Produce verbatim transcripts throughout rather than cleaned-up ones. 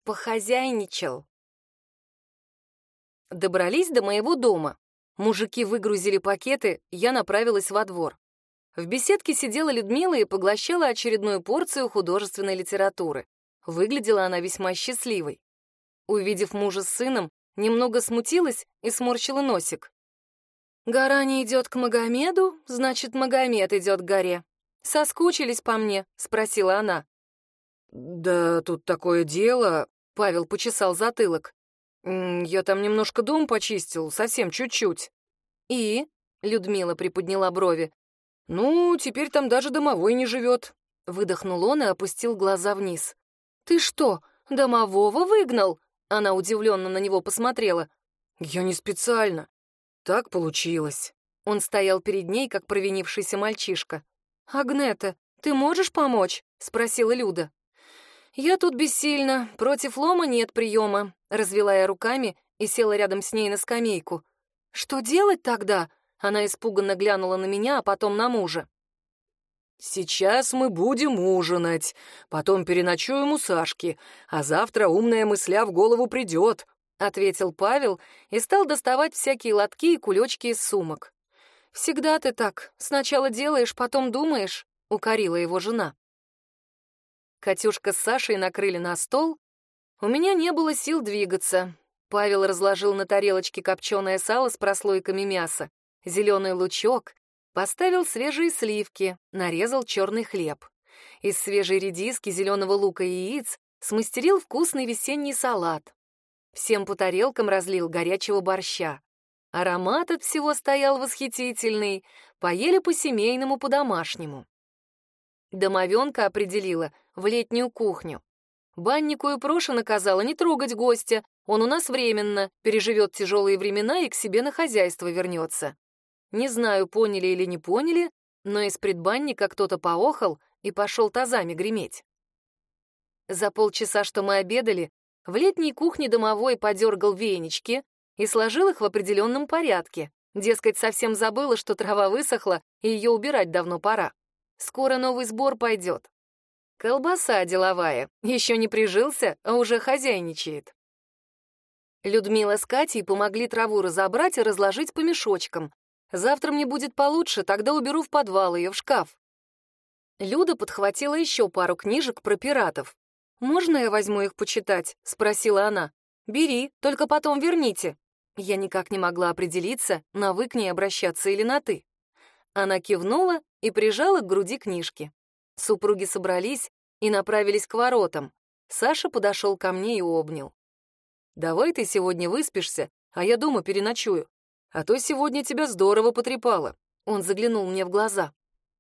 похозяйничал. Добрались до моего дома. Мужики выгрузили пакеты, я направилась во двор. В беседке сидела Людмила и поглощала очередную порцию художественной литературы. Выглядела она весьма счастливой. Увидев мужа с сыном, немного смутилась и сморщила носик. «Гора не идет к Магомеду, значит, Магомед идет к горе. Соскучились по мне?» — спросила она. «Да тут такое дело», — Павел почесал затылок. «Я там немножко дом почистил, совсем чуть-чуть». «И?» — Людмила приподняла брови. «Ну, теперь там даже домовой не живет», — выдохнул он и опустил глаза вниз. «Ты что, домового выгнал?» — она удивленно на него посмотрела. «Я не специально. Так получилось». Он стоял перед ней, как провинившийся мальчишка. «Агнета, ты можешь помочь?» — спросила Люда. «Я тут бессильна, против лома нет приема», — развела я руками и села рядом с ней на скамейку. «Что делать тогда?» — она испуганно глянула на меня, а потом на мужа. «Сейчас мы будем ужинать, потом переночуем у Сашки, а завтра умная мысля в голову придет», — ответил Павел и стал доставать всякие лотки и кулечки из сумок. «Всегда ты так, сначала делаешь, потом думаешь», — укорила его жена. Катюшка с Сашей накрыли на стол. У меня не было сил двигаться. Павел разложил на тарелочке копченое сало с прослойками мяса, зеленый лучок, поставил свежие сливки, нарезал черный хлеб. Из свежей редиски, зеленого лука и яиц смастерил вкусный весенний салат. Всем по тарелкам разлил горячего борща. Аромат от всего стоял восхитительный, поели по-семейному, по-домашнему. Домовенка определила в летнюю кухню. Баннику и Проша наказала не трогать гостя, он у нас временно, переживет тяжелые времена и к себе на хозяйство вернется. Не знаю, поняли или не поняли, но из предбанника кто-то поохал и пошел тазами греметь. За полчаса, что мы обедали, в летней кухне домовой подергал венички и сложил их в определенном порядке. Дескать, совсем забыла, что трава высохла, и ее убирать давно пора. Скоро новый сбор пойдет. Колбаса деловая, еще не прижился, а уже хозяйничает. Людмила с Катей помогли траву разобрать и разложить по мешочкам. Завтра мне будет получше, тогда уберу в подвал ее в шкаф. Люда подхватила еще пару книжек про пиратов. «Можно я возьму их почитать?» — спросила она. «Бери, только потом верните». Я никак не могла определиться, на «вы» к ней обращаться или на «ты». Она кивнула и прижала к груди книжки. Супруги собрались и направились к воротам. Саша подошел ко мне и обнял. «Давай ты сегодня выспишься, а я дома переночую. А то сегодня тебя здорово потрепало». Он заглянул мне в глаза.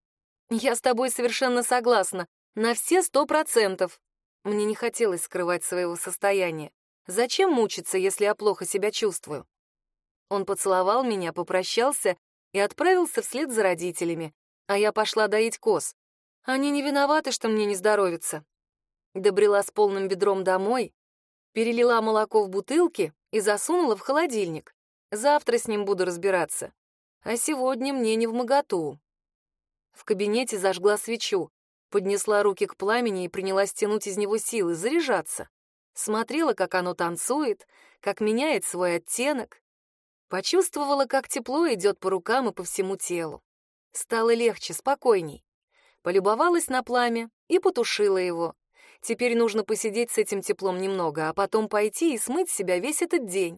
«Я с тобой совершенно согласна. На все сто процентов». Мне не хотелось скрывать своего состояния. Зачем мучиться, если я плохо себя чувствую? Он поцеловал меня, попрощался и отправился вслед за родителями, а я пошла доить коз. Они не виноваты, что мне не здоровится. Добрела с полным ведром домой, перелила молоко в бутылки и засунула в холодильник. Завтра с ним буду разбираться. А сегодня мне не вмоготу. В кабинете зажгла свечу, поднесла руки к пламени и принялась тянуть из него силы, заряжаться. Смотрела, как оно танцует, как меняет свой оттенок. Почувствовала, как тепло идет по рукам и по всему телу. Стало легче, спокойней. Полюбовалась на пламя и потушила его. Теперь нужно посидеть с этим теплом немного, а потом пойти и смыть с себя весь этот день.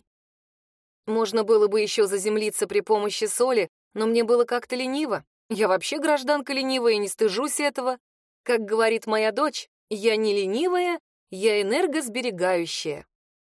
Можно было бы еще заземлиться при помощи соли, но мне было как-то лениво. Я вообще гражданка ленивая и не стыжусь этого. Как говорит моя дочь, я не ленивая, я энергосберегающая.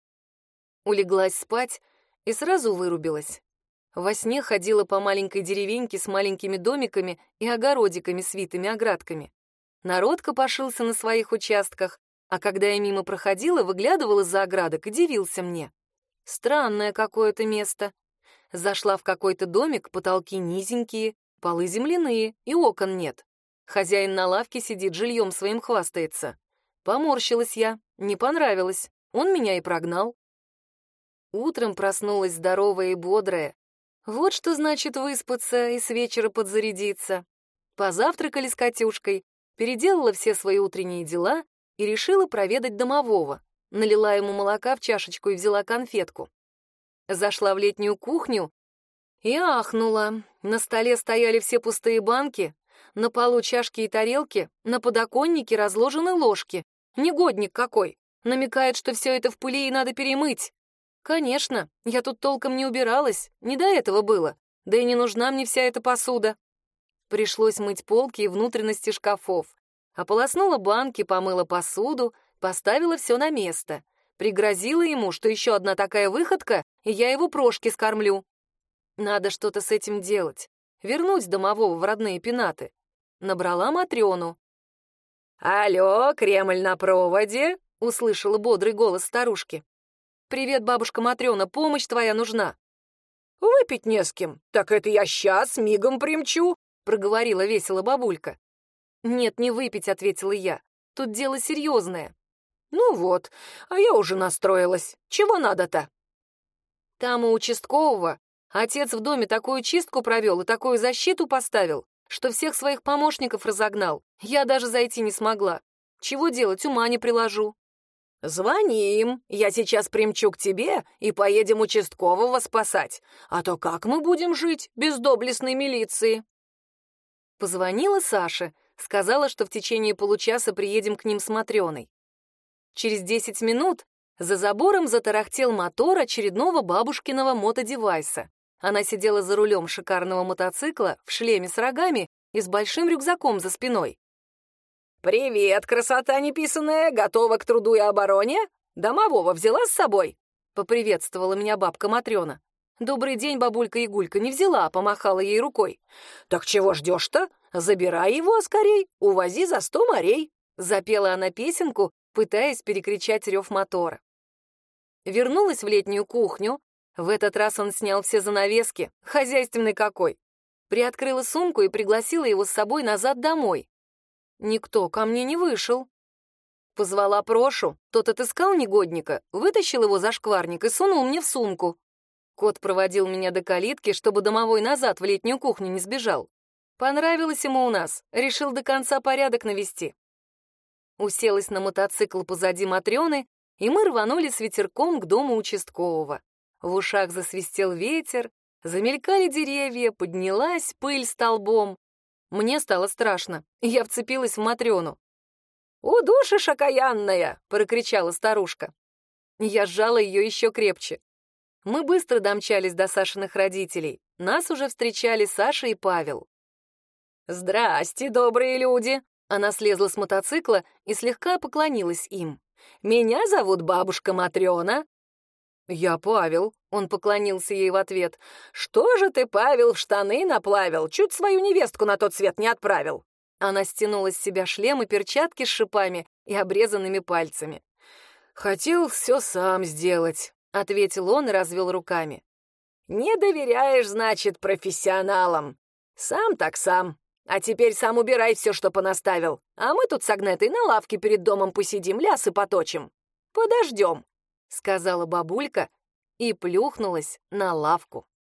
Улеглась спать и сразу вырубилась. Во сне ходила по маленькой деревеньке с маленькими домиками и огородиками с витыми оградками. Народ копошился на своих участках, а когда я мимо проходила, выглядывал из-за оградок и дивился мне. Странное какое-то место. Зашла в какой-то домик, потолки низенькие, полы земляные и окон нет. Хозяин на лавке сидит, жильем своим хвастается. Поморщилась я, не понравилось, он меня и прогнал. Утром проснулась здоровая и бодрая. Вот что значит выспаться и с вечера подзарядиться. Позавтракали с Катюшкой, переделала все свои утренние дела и решила проведать домового. налила ему молока в чашечку и взяла конфетку. Зашла в летнюю кухню и ахнула. На столе стояли все пустые банки, на полу чашки и тарелки, на подоконнике разложены ложки. Негодник какой! Намекает, что все это в пыли и надо перемыть. Конечно, я тут толком не убиралась, не до этого было, да и не нужна мне вся эта посуда. Пришлось мыть полки и внутренности шкафов. Ополоснула банки, помыла посуду, поставила все на место. Пригрозила ему, что еще одна такая выходка, и я его прошки скормлю. Надо что-то с этим делать. Вернуть домового в родные пенаты. Набрала Матрёну. «Алло, Кремль на проводе?» — услышала бодрый голос старушки. «Привет, бабушка Матрёна, помощь твоя нужна». «Выпить не с кем. Так это я сейчас мигом примчу», — проговорила весело бабулька. «Нет, не выпить», — ответила я. «Тут дело серьезное». «Ну вот, а я уже настроилась. Чего надо-то?» Там у участкового отец в доме такую чистку провел и такую защиту поставил, что всех своих помощников разогнал. Я даже зайти не смогла. Чего делать, ума не приложу. «Звони им, я сейчас примчу к тебе и поедем участкового спасать. А то как мы будем жить без доблестной милиции?» Позвонила Саше, сказала, что в течение получаса приедем к ним с Матрёной. Через десять минут за забором затарахтел мотор очередного бабушкиного мотодевайса. Она сидела за рулем шикарного мотоцикла в шлеме с рогами и с большим рюкзаком за спиной. «Привет, красота неписаная, готова к труду и обороне? Домового взяла с собой?» — поприветствовала меня бабка Матрёна. «Добрый день, бабулька Игулька, не взяла», — помахала ей рукой. «Так чего ждешь-то? Забирай его скорей, увози за сто морей», — запела она песенку, пытаясь перекричать рев мотора. Вернулась в летнюю кухню. В этот раз он снял все занавески, хозяйственный какой. Приоткрыла сумку и пригласила его с собой назад домой. Никто ко мне не вышел. Позвала Прошу, тот отыскал негодника, вытащил его за шкварник и сунул мне в сумку. Кот проводил меня до калитки, чтобы домовой назад в летнюю кухню не сбежал. Понравилось ему у нас, решил до конца порядок навести. Уселась на мотоцикл позади Матрёны, и мы рванули с ветерком к дому участкового. В ушах засвистел ветер, замелькали деревья, поднялась пыль столбом. Мне стало страшно, и я вцепилась в Матрёну. «Удушишь, окаянная!» — прокричала старушка. Я сжала ее еще крепче. Мы быстро домчались до Сашиных родителей. Нас уже встречали Саша и Павел. «Здрасте, добрые люди!» Она слезла с мотоцикла и слегка поклонилась им. «Меня зовут бабушка Матрёна». «Я Павел», — он поклонился ей в ответ. «Что же ты, Павел, в штаны наплавил? Чуть свою невестку на тот свет не отправил». Она стянула с себя шлем и перчатки с шипами и обрезанными пальцами. «Хотел все сам сделать», — ответил он и развел руками. «Не доверяешь, значит, профессионалам. Сам так сам. А теперь сам убирай все, что понаставил. А мы тут с Агнетой на лавке перед домом посидим, лясы поточим. Подождем», — сказала бабулька и плюхнулась на лавку.